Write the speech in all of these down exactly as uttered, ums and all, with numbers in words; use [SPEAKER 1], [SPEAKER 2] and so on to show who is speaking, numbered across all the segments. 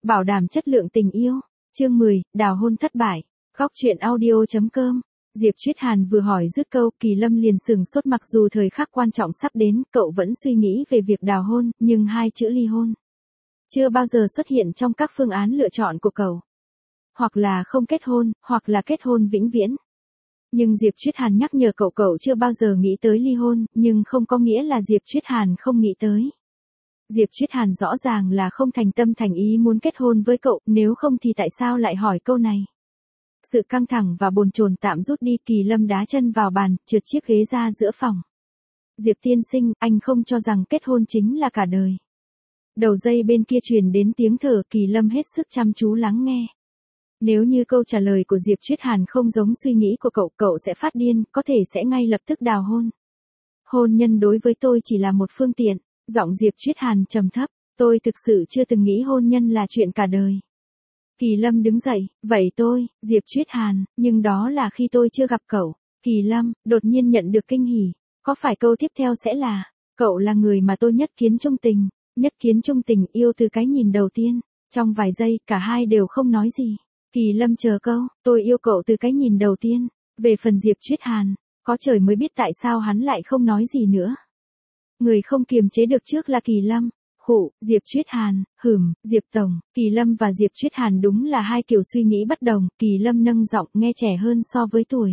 [SPEAKER 1] bảo đảm chất lượng tình yêu. Chương mười, đào hôn thất bại. Góc truyện audio chấm com. Diệp Chuyết Hàn vừa hỏi dứt câu, Kỳ Lâm liền sừng sốt, mặc dù thời khắc quan trọng sắp đến, cậu vẫn suy nghĩ về việc đào hôn, nhưng hai chữ ly hôn chưa bao giờ xuất hiện trong các phương án lựa chọn của cậu. Hoặc là không kết hôn, hoặc là kết hôn vĩnh viễn. Nhưng Diệp Chuyết Hàn nhắc nhở cậu cậu chưa bao giờ nghĩ tới ly hôn, nhưng không có nghĩa là Diệp Chuyết Hàn không nghĩ tới. Diệp Chuyết Hàn rõ ràng là không thành tâm thành ý muốn kết hôn với cậu, nếu không thì tại sao lại hỏi câu này. Sự căng thẳng và bồn chồn tạm rút đi, Kỳ Lâm đá chân vào bàn, trượt chiếc ghế ra giữa phòng. Diệp tiên sinh, anh không cho rằng kết hôn chính là cả đời. Đầu dây bên kia truyền đến tiếng thở, Kỳ Lâm hết sức chăm chú lắng nghe. Nếu như câu trả lời của Diệp Chuyết Hàn không giống suy nghĩ của cậu, cậu sẽ phát điên, có thể sẽ ngay lập tức đào hôn. Hôn nhân đối với tôi chỉ là một phương tiện, giọng Diệp Chuyết Hàn trầm thấp, tôi thực sự chưa từng nghĩ hôn nhân là chuyện cả đời. Kỳ Lâm đứng dậy, vậy tôi, Diệp Chuyết Hàn, nhưng đó là khi tôi chưa gặp cậu. Kỳ Lâm, đột nhiên nhận được kinh hỉ, có phải câu tiếp theo sẽ là, cậu là người mà tôi nhất kiến trung tình, nhất kiến trung tình, yêu từ cái nhìn đầu tiên. Trong vài giây, cả hai đều không nói gì. Kỳ Lâm chờ câu, tôi yêu cậu từ cái nhìn đầu tiên. Về phần Diệp Chuyết Hàn, có trời mới biết tại sao hắn lại không nói gì nữa. Người không kiềm chế được trước là Kỳ Lâm. Khụ, Diệp Chuyết Hàn, hửm, Diệp Tổng. Kỳ Lâm và Diệp Chuyết Hàn đúng là hai kiểu suy nghĩ bất đồng. Kỳ Lâm nâng giọng, nghe trẻ hơn so với tuổi.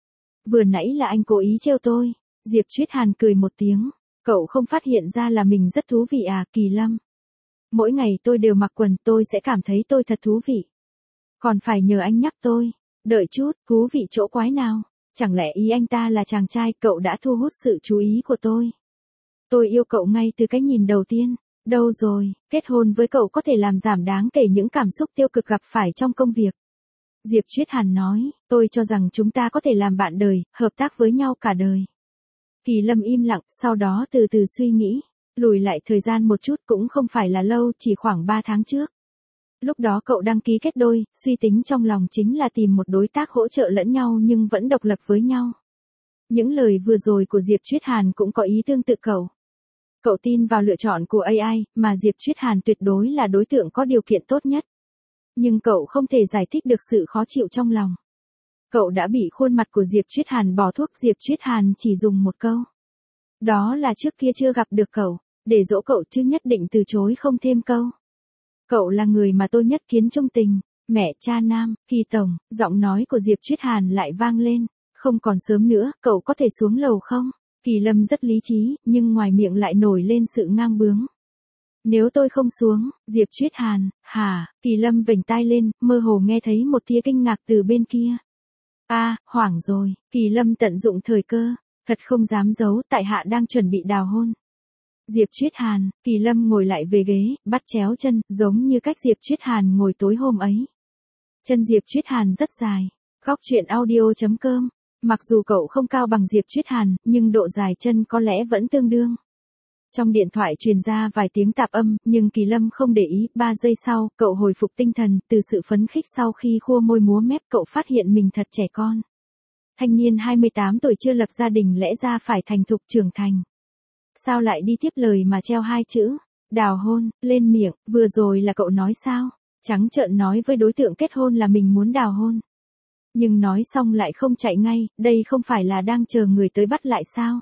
[SPEAKER 1] Vừa nãy là anh cố ý trêu tôi. Diệp Chuyết Hàn cười một tiếng. Cậu không phát hiện ra là mình rất thú vị à, Kỳ Lâm? Mỗi ngày tôi đều mặc quần, tôi sẽ cảm thấy tôi thật thú vị. Còn phải nhờ anh nhắc tôi. Đợi chút, thú vị chỗ quái nào? Chẳng lẽ ý anh ta là chàng trai, cậu đã thu hút sự chú ý của tôi? Tôi yêu cậu ngay từ cái nhìn đầu tiên. Đâu rồi, kết hôn với cậu có thể làm giảm đáng kể những cảm xúc tiêu cực gặp phải trong công việc. Diệp Chuyết Hàn nói, tôi cho rằng chúng ta có thể làm bạn đời, hợp tác với nhau cả đời. Kỳ Lâm im lặng, sau đó từ từ suy nghĩ. Lùi lại thời gian một chút cũng không phải là lâu, chỉ khoảng ba tháng trước. Lúc đó cậu đăng ký kết đôi, suy tính trong lòng chính là tìm một đối tác hỗ trợ lẫn nhau nhưng vẫn độc lập với nhau. Những lời vừa rồi của Diệp Chuyết Hàn cũng có ý tương tự cậu. Cậu tin vào lựa chọn của a i, mà Diệp Chuyết Hàn tuyệt đối là đối tượng có điều kiện tốt nhất. Nhưng cậu không thể giải thích được sự khó chịu trong lòng. Cậu đã bị khuôn mặt của Diệp Chuyết Hàn bỏ thuốc. Diệp Chuyết Hàn chỉ dùng một câu. Đó là trước kia chưa gặp được cậu, để dỗ cậu chứ nhất định từ chối không thêm câu. Cậu là người mà tôi nhất kiến trung tình, mẹ cha nam. Kỳ Tổng, giọng nói của Diệp Chuyết Hàn lại vang lên, không còn sớm nữa, cậu có thể xuống lầu không? Kỳ Lâm rất lý trí, nhưng ngoài miệng lại nổi lên sự ngang bướng. Nếu tôi không xuống, Diệp Chuyết Hàn, hả? Kỳ Lâm vểnh tai lên, mơ hồ nghe thấy một tia kinh ngạc từ bên kia. A, à, hoảng rồi. Kỳ Lâm tận dụng thời cơ, thật không dám giấu, tại hạ đang chuẩn bị đào hôn. Diệp Chuyết Hàn, Kỳ Lâm ngồi lại về ghế, bắt chéo chân, giống như cách Diệp Chuyết Hàn ngồi tối hôm ấy. Chân Diệp Chuyết Hàn rất dài. Góc truyện audio chấm com. Mặc dù cậu không cao bằng Diệp Chuyết Hàn, nhưng độ dài chân có lẽ vẫn tương đương. Trong điện thoại truyền ra vài tiếng tạp âm, nhưng Kỳ Lâm không để ý. Ba giây sau, cậu hồi phục tinh thần, từ sự phấn khích sau khi khua môi múa mép, cậu phát hiện mình thật trẻ con. Thanh niên hai mươi tám tuổi chưa lập gia đình lẽ ra phải thành thục trưởng thành. Sao lại đi tiếp lời mà treo hai chữ, đào hôn, lên miệng, vừa rồi là cậu nói sao? Trắng trợn nói với đối tượng kết hôn là mình muốn đào hôn. Nhưng nói xong lại không chạy ngay, đây không phải là đang chờ người tới bắt lại sao?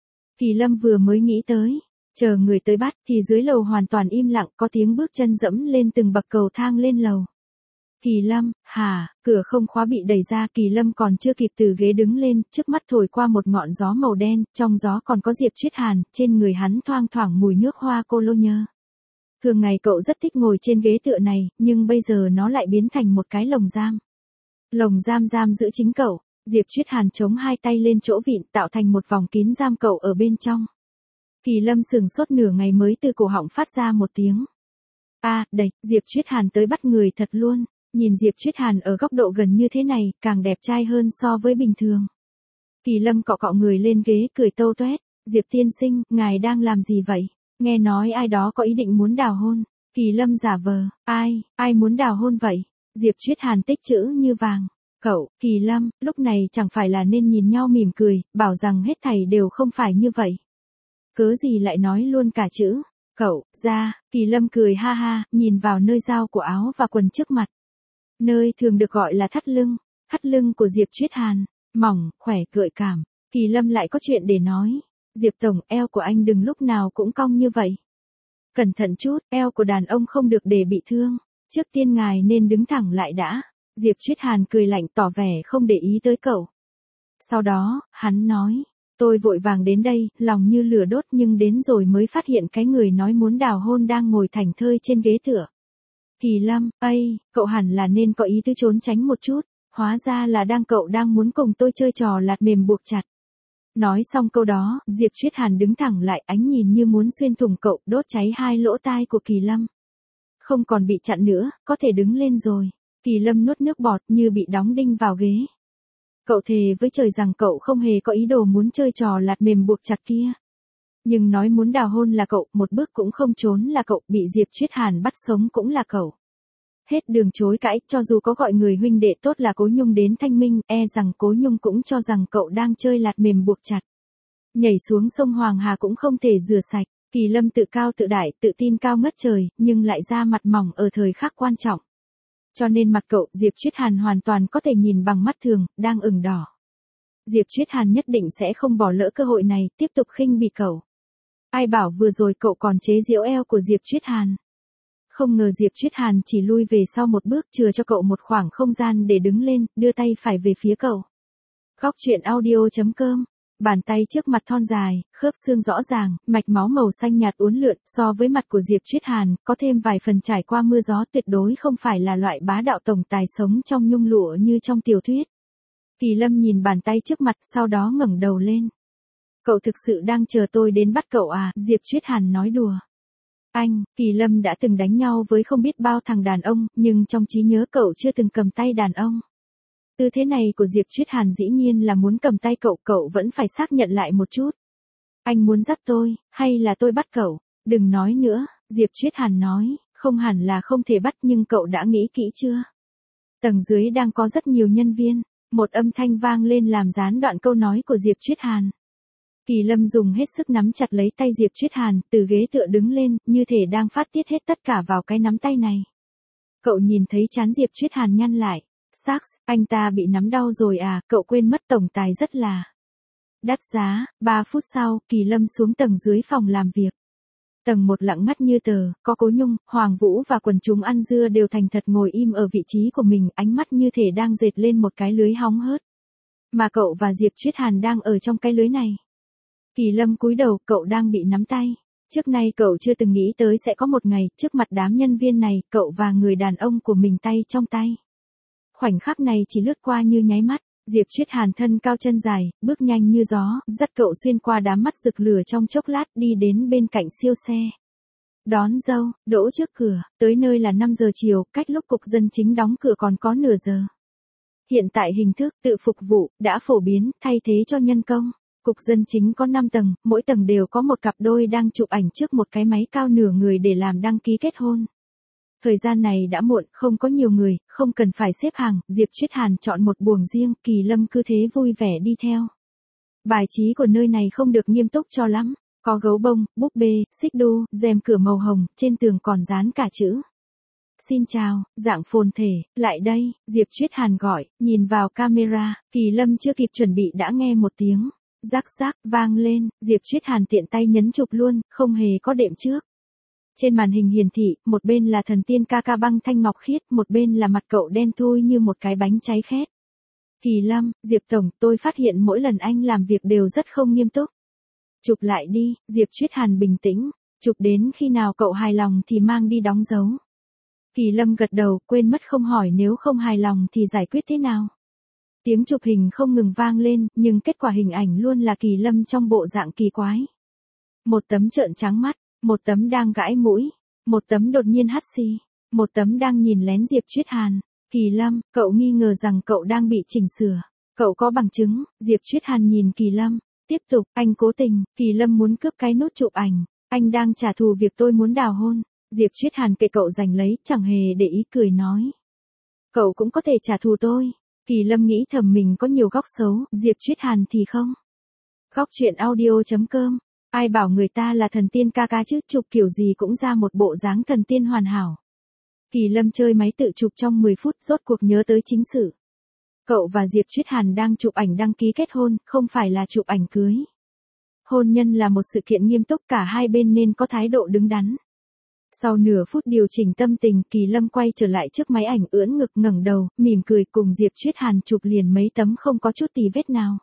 [SPEAKER 1] Kỳ Lâm vừa mới nghĩ tới, chờ người tới bắt thì dưới lầu hoàn toàn im lặng, có tiếng bước chân dẫm lên từng bậc cầu thang lên lầu. Kỳ Lâm, hả, cửa không khóa bị đẩy ra, Kỳ Lâm còn chưa kịp từ ghế đứng lên, trước mắt thổi qua một ngọn gió màu đen, trong gió còn có Diệp Chuyết Hàn, trên người hắn thoang thoảng mùi nước hoa cologne. Thường ngày cậu rất thích ngồi trên ghế tựa này, nhưng bây giờ nó lại biến thành một cái lồng giam. Lồng giam giam giữ chính cậu. Diệp Chuyết Hàn chống hai tay lên chỗ vịn, tạo thành một vòng kín giam cậu ở bên trong. Kỳ Lâm sừng sốt nửa ngày mới từ cổ họng phát ra một tiếng. A, à, đẩy, Diệp Chuyết Hàn tới bắt người thật luôn. Nhìn Diệp Chuyết Hàn ở góc độ gần như thế này, càng đẹp trai hơn so với bình thường. Kỳ Lâm cọ cọ người lên ghế, cười tâu toét. Diệp tiên sinh, ngài đang làm gì vậy? Nghe nói ai đó có ý định muốn đào hôn. Kỳ Lâm giả vờ, ai, ai muốn đào hôn vậy? Diệp Chuyết Hàn tích chữ như vàng. Cậu, Kỳ Lâm, lúc này chẳng phải là nên nhìn nhau mỉm cười, bảo rằng hết thảy đều không phải như vậy. Cớ gì lại nói luôn cả chữ, Cậu, ra, Kỳ Lâm cười ha ha, nhìn vào nơi giao của áo và quần trước mặt. Nơi thường được gọi là thắt lưng, thắt lưng của Diệp Chuyết Hàn, mỏng, khỏe, gợi cảm. Kỳ Lâm lại có chuyện để nói. Diệp Tổng, eo của anh đừng lúc nào cũng cong như vậy. Cẩn thận chút, eo của đàn ông không được để bị thương. Trước tiên ngài nên đứng thẳng lại đã. Diệp Chuyết Hàn cười lạnh tỏ vẻ không để ý tới cậu. Sau đó, hắn nói. Tôi vội vàng đến đây, lòng như lửa đốt nhưng đến rồi mới phát hiện cái người nói muốn đào hôn đang ngồi thảnh thơi trên ghế tựa. Kỳ Lâm, ây, cậu hẳn là nên có ý tứ trốn tránh một chút, hóa ra là đang cậu đang muốn cùng tôi chơi trò lạt mềm buộc chặt. Nói xong câu đó, Diệp Chuyết Hàn đứng thẳng lại, ánh nhìn như muốn xuyên thủng cậu, đốt cháy hai lỗ tai của Kỳ Lâm. Không còn bị chặn nữa, có thể đứng lên rồi. Kỳ Lâm nuốt nước bọt như bị đóng đinh vào ghế. Cậu thề với trời rằng cậu không hề có ý đồ muốn chơi trò lạt mềm buộc chặt kia. Nhưng nói muốn đào hôn là cậu, một bước cũng không trốn là cậu, bị Diệp Chuyết Hàn bắt sống cũng là cậu. Hết đường chối cãi, cho dù có gọi người huynh đệ tốt là Cố Nhung đến thanh minh, e rằng Cố Nhung cũng cho rằng cậu đang chơi lạt mềm buộc chặt. Nhảy xuống sông Hoàng Hà cũng không thể rửa sạch. Kỳ Lâm tự cao tự đại, tự tin cao ngất trời, nhưng lại ra mặt mỏng ở thời khắc quan trọng. Cho nên mặt cậu, Diệp Chuyết Hàn hoàn toàn có thể nhìn bằng mắt thường, đang ửng đỏ. Diệp Chuyết Hàn nhất định sẽ không bỏ lỡ cơ hội này, tiếp tục khinh bỉ cậu. Ai bảo vừa rồi cậu còn chế giễu eo của Diệp Chuyết Hàn. Không ngờ Diệp Chuyết Hàn chỉ lui về sau một bước, chừa cho cậu một khoảng không gian để đứng lên, đưa tay phải về phía cậu. Góc truyện audio chấm com. Bàn tay trước mặt thon dài, khớp xương rõ ràng, mạch máu màu xanh nhạt uốn lượn, so với mặt của Diệp Chuyết Hàn, có thêm vài phần trải qua mưa gió, tuyệt đối không phải là loại bá đạo tổng tài sống trong nhung lụa như trong tiểu thuyết. Kỳ Lâm nhìn bàn tay trước mặt, sau đó ngẩng đầu lên. Cậu thực sự đang chờ tôi đến bắt cậu à? Diệp Chuyết Hàn nói đùa. Anh, Kỳ Lâm đã từng đánh nhau với không biết bao thằng đàn ông, nhưng trong trí nhớ cậu chưa từng cầm tay đàn ông. Tư thế này của Diệp Chuyết Hàn dĩ nhiên là muốn cầm tay cậu, cậu vẫn phải xác nhận lại một chút. Anh muốn dắt tôi, hay là tôi bắt cậu? Đừng nói nữa, Diệp Chuyết Hàn nói, không hẳn là không thể bắt nhưng cậu đã nghĩ kỹ chưa? Tầng dưới đang có rất nhiều nhân viên, một âm thanh vang lên làm gián đoạn câu nói của Diệp Chuyết Hàn. Kỳ Lâm dùng hết sức nắm chặt lấy tay Diệp Chuyết Hàn, từ ghế tựa đứng lên, như thể đang phát tiết hết tất cả vào cái nắm tay này. Cậu nhìn thấy trán Diệp Chuyết Hàn nhăn lại. Sax, anh ta bị nắm đau rồi à, cậu quên mất tổng tài rất là đắt giá. Ba phút sau, Kỳ Lâm xuống tầng dưới phòng làm việc. Tầng một lặng ngắt như tờ, có Cố Nhung, Hoàng Vũ và quần chúng ăn dưa đều thành thật ngồi im ở vị trí của mình, ánh mắt như thể đang dệt lên một cái lưới hóng hớt. Mà cậu và Diệp Chuyết Hàn đang ở trong cái lưới này. Kỳ Lâm cúi đầu, cậu đang bị nắm tay. Trước nay cậu chưa từng nghĩ tới sẽ có một ngày, trước mặt đám nhân viên này, cậu và người đàn ông của mình tay trong tay. Khoảnh khắc này chỉ lướt qua như nháy mắt, Diệp Chuyết Hàn thân cao chân dài, bước nhanh như gió, dắt cậu xuyên qua đám mắt rực lửa trong chốc lát đi đến bên cạnh siêu xe. Đón dâu, đỗ trước cửa, tới nơi là năm giờ chiều, cách lúc cục dân chính đóng cửa còn có nửa giờ. Hiện tại hình thức tự phục vụ đã phổ biến, thay thế cho nhân công. Cục dân chính có năm tầng, mỗi tầng đều có một cặp đôi đang chụp ảnh trước một cái máy cao nửa người để làm đăng ký kết hôn. Thời gian này đã muộn, không có nhiều người, không cần phải xếp hàng, Diệp Chuyết Hàn chọn một buồng riêng, Kỳ Lâm cứ thế vui vẻ đi theo. Bài trí của nơi này không được nghiêm túc cho lắm, có gấu bông, búp bê, xích đu, rèm cửa màu hồng, trên tường còn dán cả chữ. Xin chào, dạng phồn thể, lại đây, Diệp Chuyết Hàn gọi, nhìn vào camera, Kỳ Lâm chưa kịp chuẩn bị đã nghe một tiếng. Rắc rắc, vang lên, Diệp Chuyết Hàn tiện tay nhấn chụp luôn, không hề có đệm trước. Trên màn hình hiển thị, một bên là thần tiên ca ca băng thanh ngọc khiết, một bên là mặt cậu đen thui như một cái bánh cháy khét. Kỳ Lâm, Diệp Tổng, tôi phát hiện mỗi lần anh làm việc đều rất không nghiêm túc. Chụp lại đi, Diệp Chuyết Hàn bình tĩnh, chụp đến khi nào cậu hài lòng thì mang đi đóng dấu. Kỳ Lâm gật đầu, quên mất không hỏi nếu không hài lòng thì giải quyết thế nào. Tiếng chụp hình không ngừng vang lên, nhưng kết quả hình ảnh luôn là Kỳ Lâm trong bộ dạng kỳ quái. Một tấm trợn trắng mắt, một tấm đang gãi mũi, một tấm đột nhiên hắt xì, một tấm đang nhìn lén Diệp Chuyết Hàn. Kỳ Lâm, cậu nghi ngờ rằng cậu đang bị chỉnh sửa. Cậu có bằng chứng, Diệp Chuyết Hàn nhìn Kỳ Lâm. Tiếp tục, anh cố tình, Kỳ Lâm muốn cướp cái nút chụp ảnh. Anh đang trả thù việc tôi muốn đào hôn. Diệp Chuyết Hàn kệ cậu giành lấy, chẳng hề để ý cười nói. Cậu cũng có thể trả thù tôi. Kỳ Lâm nghĩ thầm mình có nhiều góc xấu, Diệp Chuyết Hàn thì không. Góc truyện audio chấm com Ai bảo người ta là thần tiên ca ca chứ, chụp kiểu gì cũng ra một bộ dáng thần tiên hoàn hảo. Kỳ Lâm chơi máy tự chụp trong mười phút, rốt cuộc nhớ tới chính sự. Cậu và Diệp Chuyết Hàn đang chụp ảnh đăng ký kết hôn, không phải là chụp ảnh cưới. Hôn nhân là một sự kiện nghiêm túc, cả hai bên nên có thái độ đứng đắn. Sau nửa phút điều chỉnh tâm tình, Kỳ Lâm quay trở lại trước máy ảnh, ưỡn ngực ngẩng đầu, mỉm cười cùng Diệp Chuyết Hàn chụp liền mấy tấm không có chút tì vết nào.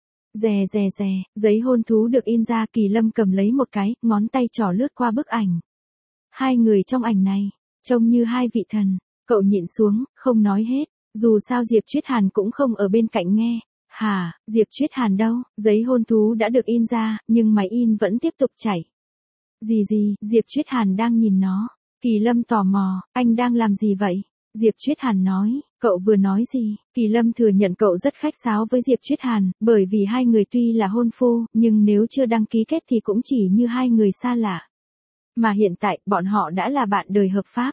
[SPEAKER 1] Rè rè rè, giấy hôn thú được in ra, Kỳ Lâm cầm lấy một cái, ngón tay trỏ lướt qua bức ảnh. Hai người trong ảnh này, trông như hai vị thần. Cậu nhịn xuống, không nói hết, dù sao Diệp Chuyết Hàn cũng không ở bên cạnh nghe. Hả, Diệp Chuyết Hàn đâu? Giấy hôn thú đã được in ra, nhưng máy in vẫn tiếp tục chảy. Gì gì, Diệp Chuyết Hàn đang nhìn nó. Kỳ Lâm tò mò, anh đang làm gì vậy? Diệp Chuyết Hàn nói, cậu vừa nói gì? Kỳ Lâm thừa nhận cậu rất khách sáo với Diệp Chuyết Hàn, bởi vì hai người tuy là hôn phu, nhưng nếu chưa đăng ký kết thì cũng chỉ như hai người xa lạ. Mà hiện tại, bọn họ đã là bạn đời hợp pháp.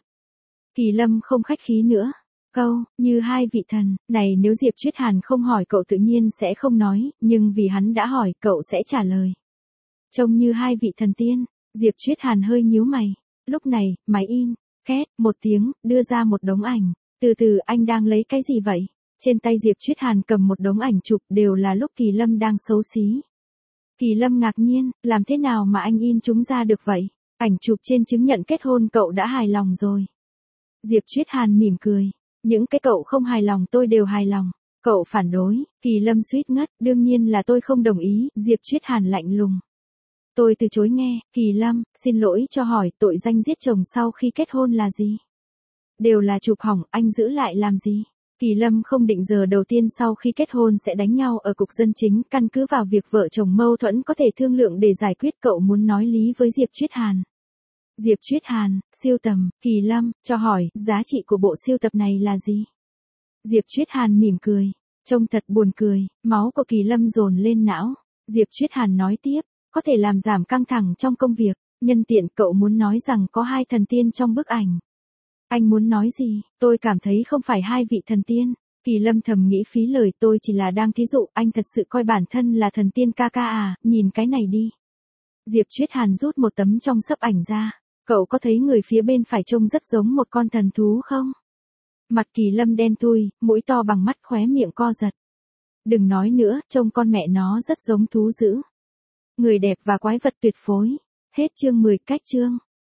[SPEAKER 1] Kỳ Lâm không khách khí nữa. Câu, như hai vị thần, này nếu Diệp Chuyết Hàn không hỏi cậu tự nhiên sẽ không nói, nhưng vì hắn đã hỏi, cậu sẽ trả lời. Trông như hai vị thần tiên, Diệp Chuyết Hàn hơi nhíu mày. Lúc này, máy in, két, một tiếng, đưa ra một đống ảnh. Từ từ, anh đang lấy cái gì vậy? Trên tay Diệp Chuyết Hàn cầm một đống ảnh chụp, đều là lúc Kỳ Lâm đang xấu xí. Kỳ Lâm ngạc nhiên, làm thế nào mà anh in chúng ra được vậy? Ảnh chụp trên chứng nhận kết hôn cậu đã hài lòng rồi. Diệp Chuyết Hàn mỉm cười. Những cái cậu không hài lòng tôi đều hài lòng. Cậu phản đối, Kỳ Lâm suýt ngất, đương nhiên là tôi không đồng ý, Diệp Chuyết Hàn lạnh lùng. Tôi từ chối nghe, Kỳ Lâm, xin lỗi cho hỏi, tội danh giết chồng sau khi kết hôn là gì? Đều là chụp hỏng, anh giữ lại làm gì? Kỳ Lâm không định giờ đầu tiên sau khi kết hôn sẽ đánh nhau ở cục dân chính, căn cứ vào việc vợ chồng mâu thuẫn có thể thương lượng để giải quyết, cậu muốn nói lý với Diệp Chuyết Hàn. Diệp Chuyết Hàn, siêu tầm, Kỳ Lâm, cho hỏi, giá trị của bộ siêu tập này là gì? Diệp Chuyết Hàn mỉm cười, trông thật buồn cười, máu của Kỳ Lâm dồn lên não. Diệp Chuyết Hàn nói tiếp, có thể làm giảm căng thẳng trong công việc, nhân tiện cậu muốn nói rằng có hai thần tiên trong bức ảnh. Anh muốn nói gì? Tôi cảm thấy không phải hai vị thần tiên. Kỳ Lâm thầm nghĩ phí lời, tôi chỉ là đang thí dụ, anh thật sự coi bản thân là thần tiên ca ca à, nhìn cái này đi. Diệp Chuyết Hàn rút một tấm trong sấp ảnh ra. Cậu có thấy người phía bên phải trông rất giống một con thần thú không? Mặt Kỳ Lâm đen thui, mũi to bằng mắt, khóe miệng co giật. Đừng nói nữa, trông con mẹ nó rất giống thú dữ. Người đẹp và quái vật tuyệt phối. Hết chương mười, cách chương.